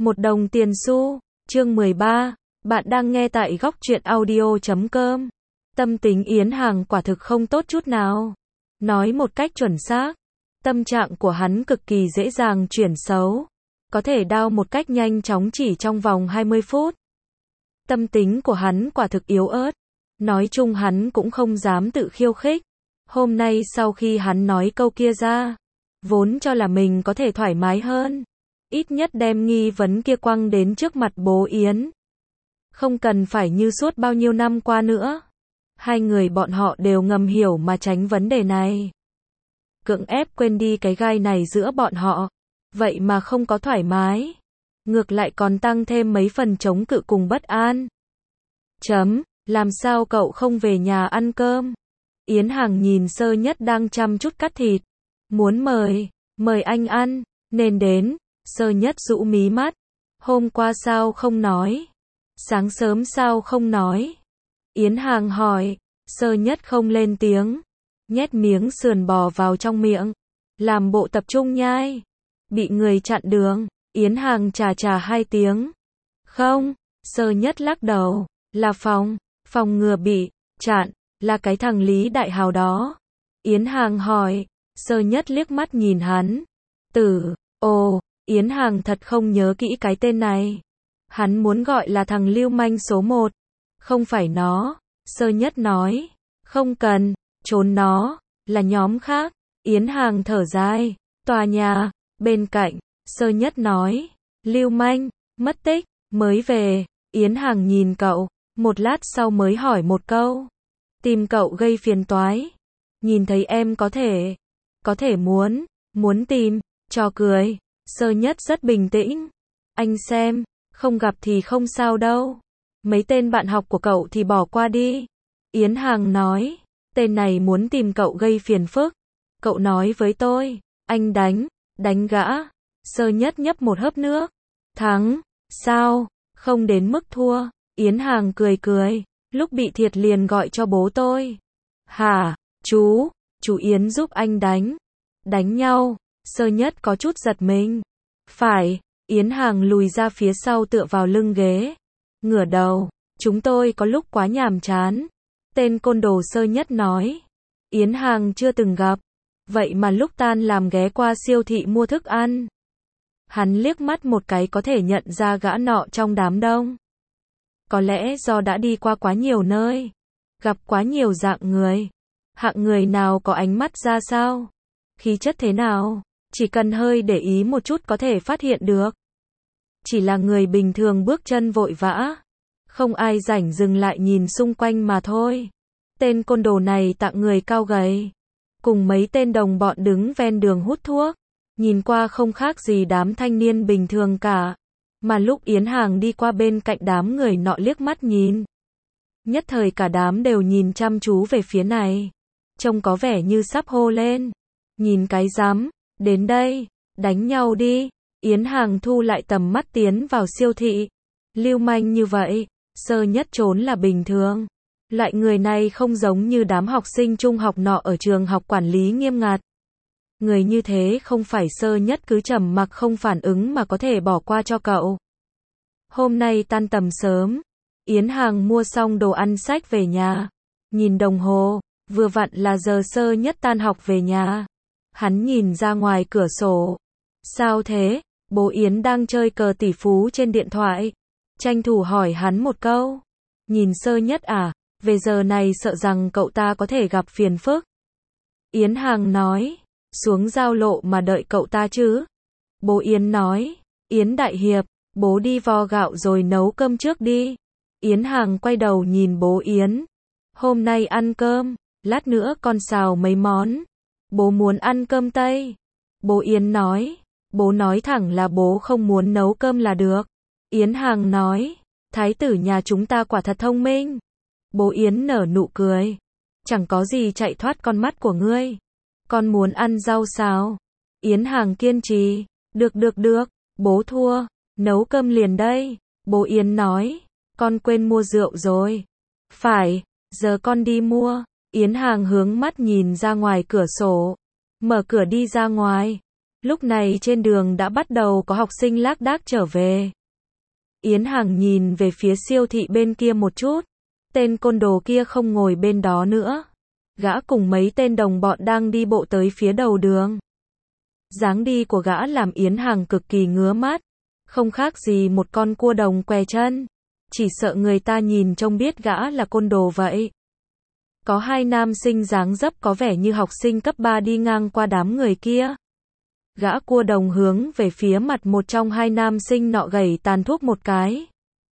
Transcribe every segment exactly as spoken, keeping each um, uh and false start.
Một đồng tiền xu. Chương mười ba. Bạn đang nghe tại góc truyện audio chấm com. Tâm tính Yến Hàng quả thực không tốt chút nào. Nói một cách chuẩn xác, tâm trạng của hắn cực kỳ dễ dàng chuyển xấu. Có thể đau một cách nhanh chóng chỉ trong vòng hai mươi phút. Tâm tính của hắn quả thực yếu ớt. Nói chung hắn cũng không dám tự khiêu khích. Hôm nay sau khi hắn nói câu kia ra, vốn cho là mình có thể thoải mái hơn. Ít nhất đem nghi vấn kia quăng đến trước mặt bố Yến. Không cần phải như suốt bao nhiêu năm qua nữa. Hai người bọn họ đều ngầm hiểu mà tránh vấn đề này. Cưỡng ép quên đi cái gai này giữa bọn họ. Vậy mà không có thoải mái. Ngược lại còn tăng thêm mấy phần chống cự cùng bất an. Chấm, làm sao cậu không về nhà ăn cơm? Yến Hàng nhìn Sơ Nhất đang chăm chút cắt thịt. Muốn mời, mời anh ăn, nên đến. Sơ Nhất rũ mí mắt. Hôm qua sao không nói? Sáng sớm sao không nói? Yến Hàng hỏi. Sơ Nhất không lên tiếng. Nhét miếng sườn bò vào trong miệng. Làm bộ tập trung nhai. Bị người chặn đường. Yến Hàng chà chà hai tiếng. Không, Sơ Nhất lắc đầu. Là phòng, phòng ngừa bị chặn. Là cái thằng Lý Đại Hào đó. Yến Hàng hỏi. Sơ Nhất liếc mắt nhìn hắn. Tử, ồ, Yến Hàng thật không nhớ kỹ cái tên này. Hắn muốn gọi là thằng lưu manh số một. Không phải nó. Sơ Nhất nói. Không cần, trốn nó, là nhóm khác. Yến Hàng thở dài. Tòa nhà, bên cạnh. Sơ Nhất nói. Lưu manh, mất tích, mới về. Yến Hàng nhìn cậu. Một lát sau mới hỏi một câu. Tìm cậu gây phiền toái. Nhìn thấy em có thể. Có thể muốn. Muốn tìm. Trò cười. Sơ Nhất rất bình tĩnh. Anh xem. Không gặp thì không sao đâu. Mấy tên bạn học của cậu thì bỏ qua đi. Yến Hàng nói. Tên này muốn tìm cậu gây phiền phức. Cậu nói với tôi. Anh đánh. Đánh gã. Sơ Nhất nhấp một hớp nước. Thắng. Sao? Không đến mức thua. Yến Hàng cười cười. Lúc bị thiệt liền gọi cho bố tôi. Hả? Chú? Chú Yến giúp anh đánh. Đánh nhau. Sơ Nhất có chút giật mình. Phải. Yến Hàng lùi ra phía sau tựa vào lưng ghế. Ngửa đầu. Chúng tôi có lúc quá nhàm chán. Tên côn đồ Sơ Nhất nói. Yến Hàng chưa từng gặp. Vậy mà lúc tan làm ghé qua siêu thị mua thức ăn. Hắn liếc mắt một cái có thể nhận ra gã nọ trong đám đông. Có lẽ do đã đi qua quá nhiều nơi. Gặp quá nhiều dạng người. Hạng người nào có ánh mắt ra sao? Khí chất thế nào? Chỉ cần hơi để ý một chút có thể phát hiện được. Chỉ là người bình thường bước chân vội vã. Không ai rảnh dừng lại nhìn xung quanh mà thôi. Tên côn đồ này tạng người cao gầy. Cùng mấy tên đồng bọn đứng ven đường hút thuốc. Nhìn qua không khác gì đám thanh niên bình thường cả. Mà lúc Yến Hàng đi qua bên cạnh đám người nọ liếc mắt nhìn. Nhất thời cả đám đều nhìn chăm chú về phía này. Trông có vẻ như sắp hô lên. Nhìn cái rắm, đến đây, đánh nhau đi. Yến Hàng thu lại tầm mắt tiến vào siêu thị. Lưu manh như vậy, Sơ Nhất trốn là bình thường. Loại người này không giống như đám học sinh trung học nọ ở trường học quản lý nghiêm ngặt. Người như thế không phải Sơ Nhất cứ trầm mặc không phản ứng mà có thể bỏ qua cho cậu. Hôm nay tan tầm sớm, Yến Hàng mua xong đồ ăn xách về nhà. Nhìn đồng hồ, vừa vặn là giờ Sơ Nhất tan học về nhà. Hắn nhìn ra ngoài cửa sổ. Sao thế? Bố Yến đang chơi cờ tỷ phú trên điện thoại. Tranh thủ hỏi hắn một câu. Nhìn Sơ Nhất à, về giờ này sợ rằng cậu ta có thể gặp phiền phức. Yến Hàng nói. Xuống giao lộ mà đợi cậu ta chứ. Bố Yến nói. Yến Đại Hiệp, bố đi vo gạo rồi nấu cơm trước đi. Yến Hàng quay đầu nhìn bố Yến. Hôm nay ăn cơm, lát nữa con xào mấy món. Bố muốn ăn cơm Tây. Bố Yến nói. Bố nói thẳng là bố không muốn nấu cơm là được. Yến Hàng nói. Thái tử nhà chúng ta quả thật thông minh. Bố Yến nở nụ cười. Chẳng có gì chạy thoát con mắt của ngươi. Con muốn ăn rau xào. Yến Hàng kiên trì. Được được được, bố thua. Nấu cơm liền đây. Bố Yến nói. Con quên mua rượu rồi. Phải, giờ con đi mua. Yến Hàng hướng mắt nhìn ra ngoài cửa sổ. Mở cửa đi ra ngoài. Lúc này trên đường đã bắt đầu có học sinh lác đác trở về. Yến Hàng nhìn về phía siêu thị bên kia một chút. Tên côn đồ kia không ngồi bên đó nữa. Gã cùng mấy tên đồng bọn đang đi bộ tới phía đầu đường. Dáng đi của gã làm Yến Hàng cực kỳ ngứa mắt. Không khác gì một con cua đồng què chân. Chỉ sợ người ta nhìn trông biết gã là côn đồ vậy. Có hai nam sinh dáng dấp có vẻ như học sinh cấp ba đi ngang qua đám người kia. Gã cua đồng hướng về phía mặt một trong hai nam sinh nọ gẩy tàn thuốc một cái.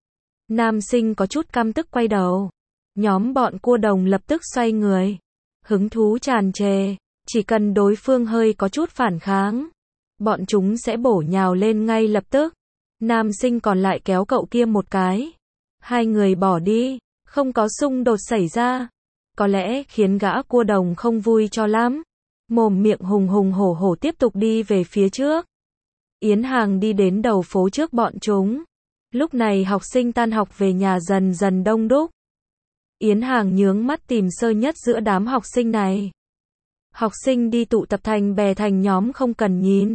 Nam sinh có chút căm tức quay đầu. Nhóm bọn cua đồng lập tức xoay người. Hứng thú tràn trề, chỉ cần đối phương hơi có chút phản kháng. Bọn chúng sẽ bổ nhào lên ngay lập tức. Nam sinh còn lại kéo cậu kia một cái. Hai người bỏ đi, không có xung đột xảy ra. Có lẽ khiến gã cua đồng không vui cho lắm. Mồm miệng hùng hùng hổ hổ tiếp tục đi về phía trước. Yến Hàng đi đến đầu phố trước bọn chúng. Lúc này học sinh tan học về nhà dần dần đông đúc. Yến Hàng nhướng mắt tìm Sơ Nhất giữa đám học sinh này. Học sinh đi tụ tập thành bè thành nhóm không cần nhìn.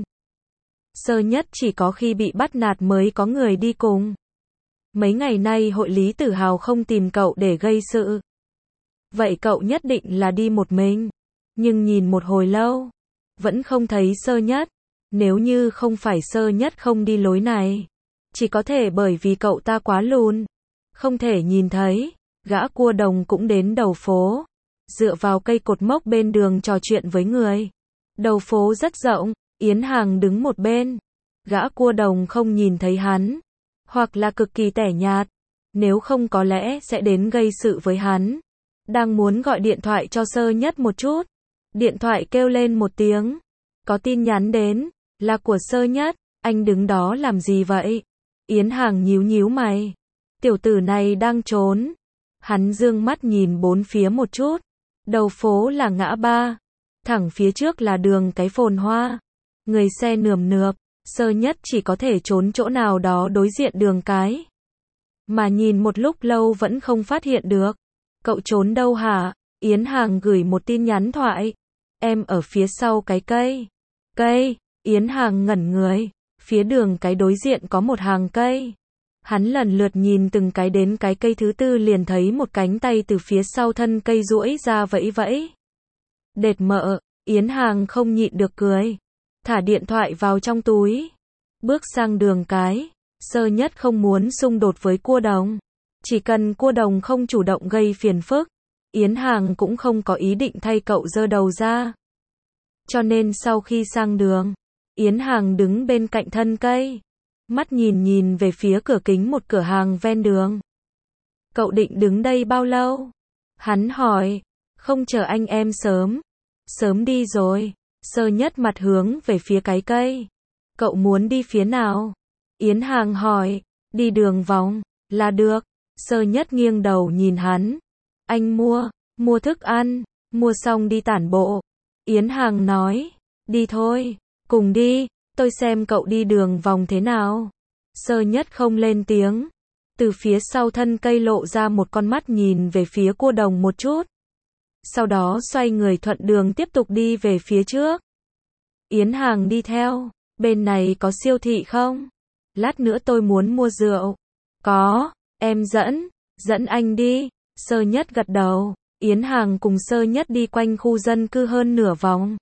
Sơ Nhất chỉ có khi bị bắt nạt mới có người đi cùng. Mấy ngày nay hội Lý Tử Hào không tìm cậu để gây sự. Vậy cậu nhất định là đi một mình. Nhưng nhìn một hồi lâu, vẫn không thấy Sơ Nhất. Nếu như không phải Sơ Nhất không đi lối này, chỉ có thể bởi vì cậu ta quá lùn, không thể nhìn thấy. Gã cua đồng cũng đến đầu phố, dựa vào cây cột mốc bên đường trò chuyện với người. Đầu phố rất rộng, Yến Hàng đứng một bên. Gã cua đồng không nhìn thấy hắn, hoặc là cực kỳ tẻ nhạt, nếu không có lẽ sẽ đến gây sự với hắn. Đang muốn gọi điện thoại cho Sơ Nhất một chút. Điện thoại kêu lên một tiếng. Có tin nhắn đến, là của Sơ Nhất. Anh đứng đó làm gì vậy? Yến Hàng nhíu nhíu mày. Tiểu tử này đang trốn. Hắn dương mắt nhìn bốn phía một chút. Đầu phố là ngã ba. Thẳng phía trước là đường cái phồn hoa. Người xe nườm nượp. Sơ Nhất chỉ có thể trốn chỗ nào đó đối diện đường cái. Mà nhìn một lúc lâu vẫn không phát hiện được. Cậu trốn đâu hả? Yến Hàng gửi một tin nhắn thoại. Em ở phía sau cái cây. Cây? Yến Hàng ngẩn người. Phía đường cái đối diện có một hàng cây. Hắn lần lượt nhìn từng cái đến cái cây thứ tư liền thấy một cánh tay từ phía sau thân cây duỗi ra vẫy vẫy. Đệt mợ, Yến Hàng không nhịn được cười. Thả điện thoại vào trong túi. Bước sang đường cái. Sơ Nhất không muốn xung đột với cua đồng. Chỉ cần cua đồng không chủ động gây phiền phức, Yến Hàng cũng không có ý định thay cậu giơ đầu ra. Cho nên sau khi sang đường, Yến Hàng đứng bên cạnh thân cây. Mắt nhìn nhìn về phía cửa kính một cửa hàng ven đường. Cậu định đứng đây bao lâu? Hắn hỏi. Không chờ anh em sớm. Sớm đi rồi. Sơ Nhất mặt hướng về phía cái cây. Cậu muốn đi phía nào? Yến Hàng hỏi. Đi đường vòng. Là được. Sơ Nhất nghiêng đầu nhìn hắn. Anh mua. Mua thức ăn. Mua xong đi tản bộ. Yến Hàng nói. Đi thôi. Cùng đi. Tôi xem cậu đi đường vòng thế nào. Sơ Nhất không lên tiếng. Từ phía sau thân cây lộ ra một con mắt nhìn về phía cua đồng một chút. Sau đó xoay người thuận đường tiếp tục đi về phía trước. Yến Hàng đi theo. Bên này có siêu thị không? Lát nữa tôi muốn mua rượu. Có. Em dẫn. Dẫn anh đi. Sơ Nhất gật đầu. Yến Hàng cùng Sơ Nhất đi quanh khu dân cư hơn nửa vòng.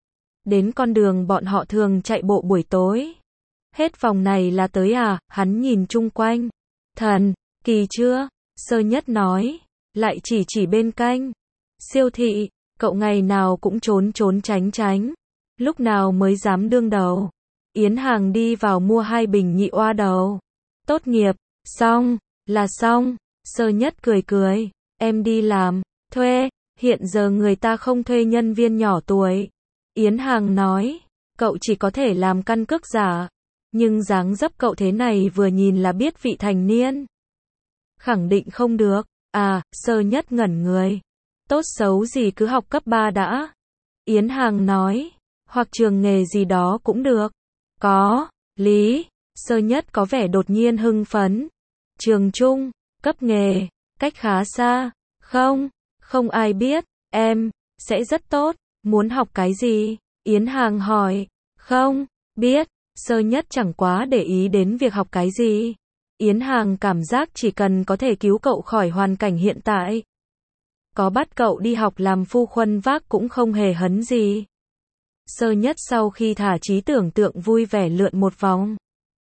Đến con đường bọn họ thường chạy bộ buổi tối. Hết vòng này là tới à? Hắn nhìn chung quanh. Thần, kỳ chưa? Sơ Nhất nói. Lại chỉ chỉ bên cạnh. Siêu thị, cậu ngày nào cũng trốn trốn tránh tránh. Lúc nào mới dám đương đầu. Yến Hàng đi vào mua hai bình nhị oa đầu. Tốt nghiệp, xong, là xong. Sơ Nhất cười cười. Em đi làm, thuê, hiện giờ người ta không thuê nhân viên nhỏ tuổi. Yến Hàng nói, cậu chỉ có thể làm căn cước giả. Nhưng dáng dấp cậu thế này vừa nhìn là biết vị thành niên. Khẳng định không được. À, Sơ Nhất ngẩn người. Tốt xấu gì cứ học cấp ba đã. Yến Hàng nói, hoặc trường nghề gì đó cũng được. Có, lý. Sơ Nhất có vẻ đột nhiên hưng phấn. Trường trung, cấp nghề, cách khá xa. Không, không ai biết. Em, sẽ rất tốt. Muốn học cái gì? Yến Hàng hỏi. Không, biết, Sơ Nhất chẳng quá để ý đến việc học cái gì. Yến Hàng cảm giác chỉ cần có thể cứu cậu khỏi hoàn cảnh hiện tại. Có bắt cậu đi học làm phu khuân vác cũng không hề hấn gì. Sơ Nhất sau khi thả trí tưởng tượng vui vẻ lượn một vòng.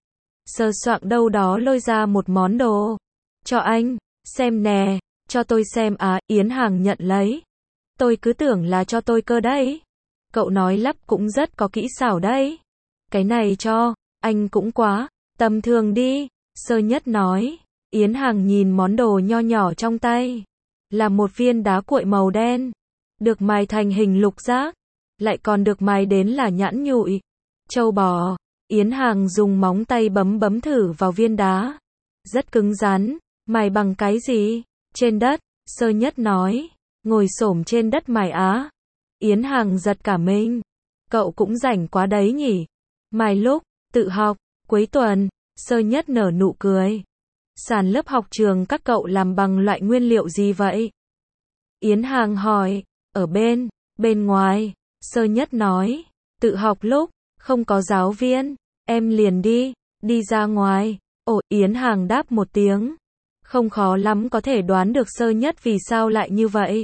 Sơ soạng đâu đó lôi ra một món đồ. Cho anh, xem nè, cho tôi xem à, Yến Hàng nhận lấy. Tôi cứ tưởng là cho tôi cơ đấy. Cậu nói lắp cũng rất có kỹ xảo đấy. Cái này cho, anh cũng quá, tầm thường đi, Sơ Nhất nói. Yến Hàng nhìn món đồ nho nhỏ trong tay. Là một viên đá cuội màu đen. Được mài thành hình lục giác. Lại còn được mài đến là nhẵn nhụi. Trâu bò. Yến Hàng dùng móng tay bấm bấm thử vào viên đá. Rất cứng rắn. Mài bằng cái gì? Trên đất, Sơ Nhất nói. Ngồi xổm trên đất mài á. Yến Hàng giật cả mình. Cậu cũng rảnh quá đấy nhỉ. Mài lúc, tự học, cuối tuần, Sơ Nhất nở nụ cười. Sàn lớp học trường các cậu làm bằng loại nguyên liệu gì vậy? Yến Hàng hỏi. Ở bên, bên ngoài, Sơ Nhất nói. Tự học lúc, không có giáo viên, em liền đi, đi ra ngoài. Ồ, Yến Hàng đáp một tiếng. Không khó lắm có thể đoán được Sơ Nhất vì sao lại như vậy.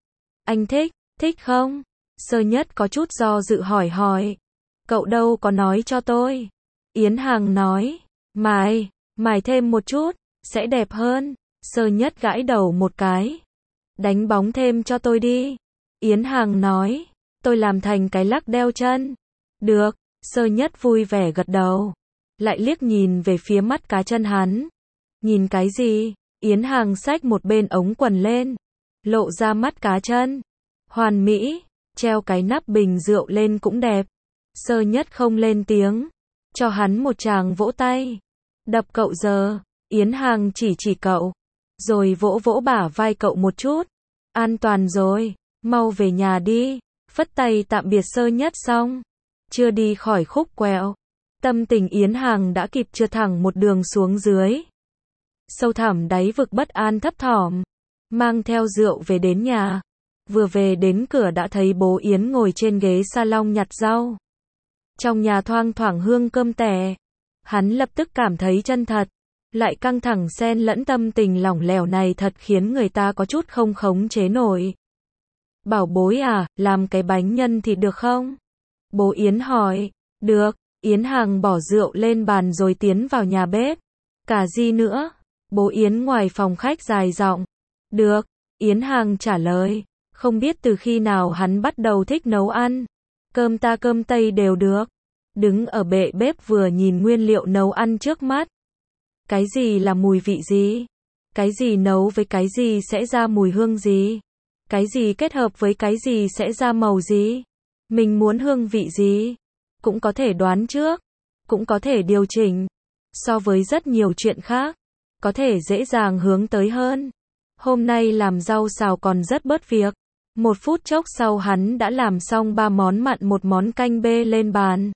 Anh thích, thích không? Sơ Nhất có chút do dự hỏi hỏi. Cậu đâu có nói cho tôi. Yến Hàng nói. Mài, mài thêm một chút, sẽ đẹp hơn. Sơ Nhất gãi đầu một cái. Đánh bóng thêm cho tôi đi. Yến Hàng nói. Tôi làm thành cái lắc đeo chân. Được, Sơ Nhất vui vẻ gật đầu. Lại liếc nhìn về phía mắt cá chân hắn. Nhìn cái gì? Yến Hàng xách một bên ống quần lên. Lộ ra mắt cá chân. Hoàn mỹ, treo cái nắp bình rượu lên cũng đẹp. Sơ Nhất không lên tiếng. Cho hắn một tràng vỗ tay. Đập cậu giờ. Yến Hàng chỉ chỉ cậu. Rồi vỗ vỗ bả vai cậu một chút. An toàn rồi, mau về nhà đi. Phất tay tạm biệt Sơ Nhất xong. Chưa đi khỏi khúc quẹo. Tâm tình Yến Hàng đã kịp trượt thẳng một đường xuống dưới. Sâu thẳm đáy vực bất an thấp thỏm. Mang theo rượu về đến nhà. Vừa về đến cửa đã thấy bố Yến ngồi trên ghế salon nhặt rau. Trong nhà thoang thoảng hương cơm tẻ. Hắn lập tức cảm thấy chân thật. Lại căng thẳng xen lẫn tâm tình lỏng lẻo này thật khiến người ta có chút không khống chế nổi. Bảo bối à, làm cái bánh nhân thịt được không? Bố Yến hỏi. Được. Yến Hàng bỏ rượu lên bàn rồi tiến vào nhà bếp. Cả gì nữa? Bố Yến ngoài phòng khách dài giọng. Được. Yến Hàng trả lời. Không biết từ khi nào hắn bắt đầu thích nấu ăn. Cơm ta cơm tây đều được. Đứng ở bệ bếp vừa nhìn nguyên liệu nấu ăn trước mắt. Cái gì là mùi vị gì? Cái gì nấu với cái gì sẽ ra mùi hương gì? Cái gì kết hợp với cái gì sẽ ra màu gì? Mình muốn hương vị gì? Cũng có thể đoán trước. Cũng có thể điều chỉnh. So với rất nhiều chuyện khác. Có thể dễ dàng hướng tới hơn. Hôm nay làm rau xào còn rất bớt việc. Một phút chốc sau hắn đã làm xong ba món mặn một món canh bê lên bàn.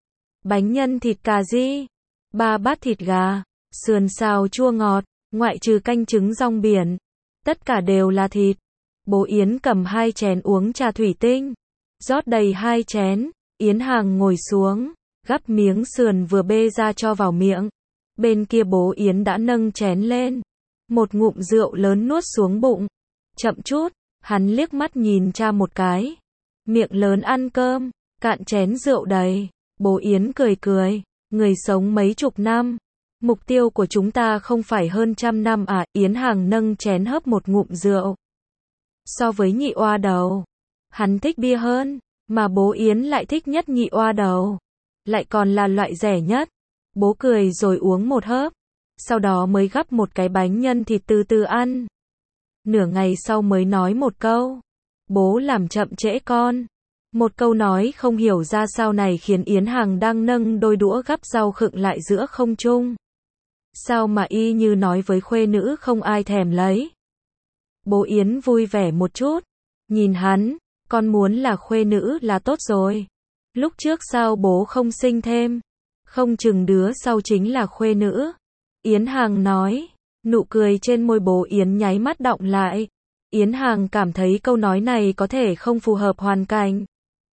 Bánh nhân thịt cà ri, ba bát thịt gà, sườn xào chua ngọt, ngoại trừ canh trứng rong biển. Tất cả đều là thịt. Bố Yến cầm hai chén uống trà thủy tinh. Rót đầy hai chén. Yến Hàng ngồi xuống, gắp miếng sườn vừa bê ra cho vào miệng. Bên kia bố Yến đã nâng chén lên. Một ngụm rượu lớn nuốt xuống bụng. Chậm chút, hắn liếc mắt nhìn cha một cái. Miệng lớn ăn cơm, cạn chén rượu đầy. Bố Yến cười cười. Người sống mấy chục năm. Mục tiêu của chúng ta không phải hơn trăm năm à? Yến Hàng nâng chén hớp một ngụm rượu. So với nhị oa đầu, hắn thích bia hơn. Mà bố Yến lại thích nhất nhị oa đầu. Lại còn là loại rẻ nhất. Bố cười rồi uống một hớp. Sau đó mới gắp một cái bánh nhân thịt từ từ ăn. Nửa ngày sau mới nói một câu. Bố làm chậm trễ con. Một câu nói không hiểu ra sao này khiến Yến Hàng đang nâng đôi đũa gắp rau khựng lại giữa không trung. Sao mà y như nói với khuê nữ không ai thèm lấy. Bố Yến vui vẻ một chút. Nhìn hắn, con muốn là khuê nữ là tốt rồi. Lúc trước sao bố không sinh thêm? Không chừng đứa sau chính là khuê nữ. Yến Hàng nói. Nụ cười trên môi bố Yến nháy mắt đọng lại. Yến Hàng cảm thấy câu nói này có thể không phù hợp hoàn cảnh.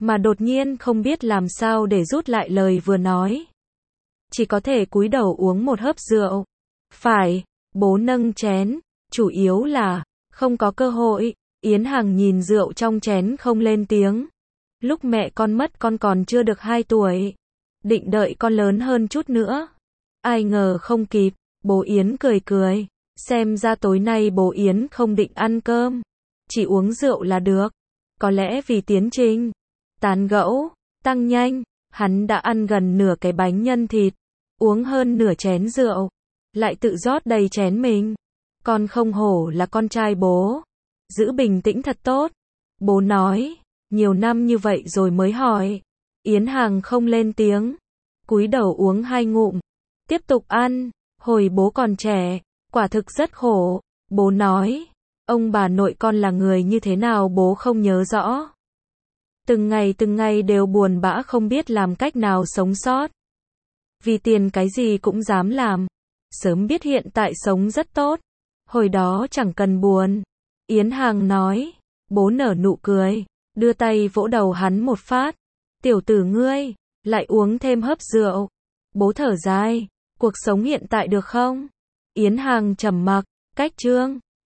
mà đột nhiên không biết làm sao để rút lại lời vừa nói. Chỉ có thể cúi đầu uống một hớp rượu. Phải, bố nâng chén, chủ yếu là, không có cơ hội. Yến Hằng nhìn rượu trong chén không lên tiếng. Lúc mẹ con mất con còn chưa được hai tuổi. Định đợi con lớn hơn chút nữa. Ai ngờ không kịp, bố Yến cười cười. Xem ra tối nay bố Yến không định ăn cơm. Chỉ uống rượu là được. Có lẽ vì tiến trình tán gẫu tăng nhanh, hắn đã ăn gần nửa cái bánh nhân thịt, uống hơn nửa chén rượu, lại tự rót đầy chén mình. Con không hổ là con trai bố. Giữ bình tĩnh thật tốt. Bố nói, nhiều năm như vậy rồi mới hỏi. Yến Hằng không lên tiếng, cúi đầu uống hai ngụm, tiếp tục ăn. Hồi bố còn trẻ, quả thực rất khổ. Bố nói, ông bà nội con là người như thế nào bố không nhớ rõ. Từng ngày từng ngày đều buồn bã không biết làm cách nào sống sót. Vì tiền cái gì cũng dám làm. Sớm biết hiện tại sống rất tốt. Hồi đó chẳng cần buồn. Yến Hằng nói. Bố nở nụ cười, đưa tay vỗ đầu hắn một phát. Tiểu tử ngươi, lại uống thêm hớp rượu. Bố thở dài, cuộc sống hiện tại được không? Yến Hằng trầm mặc, cách chương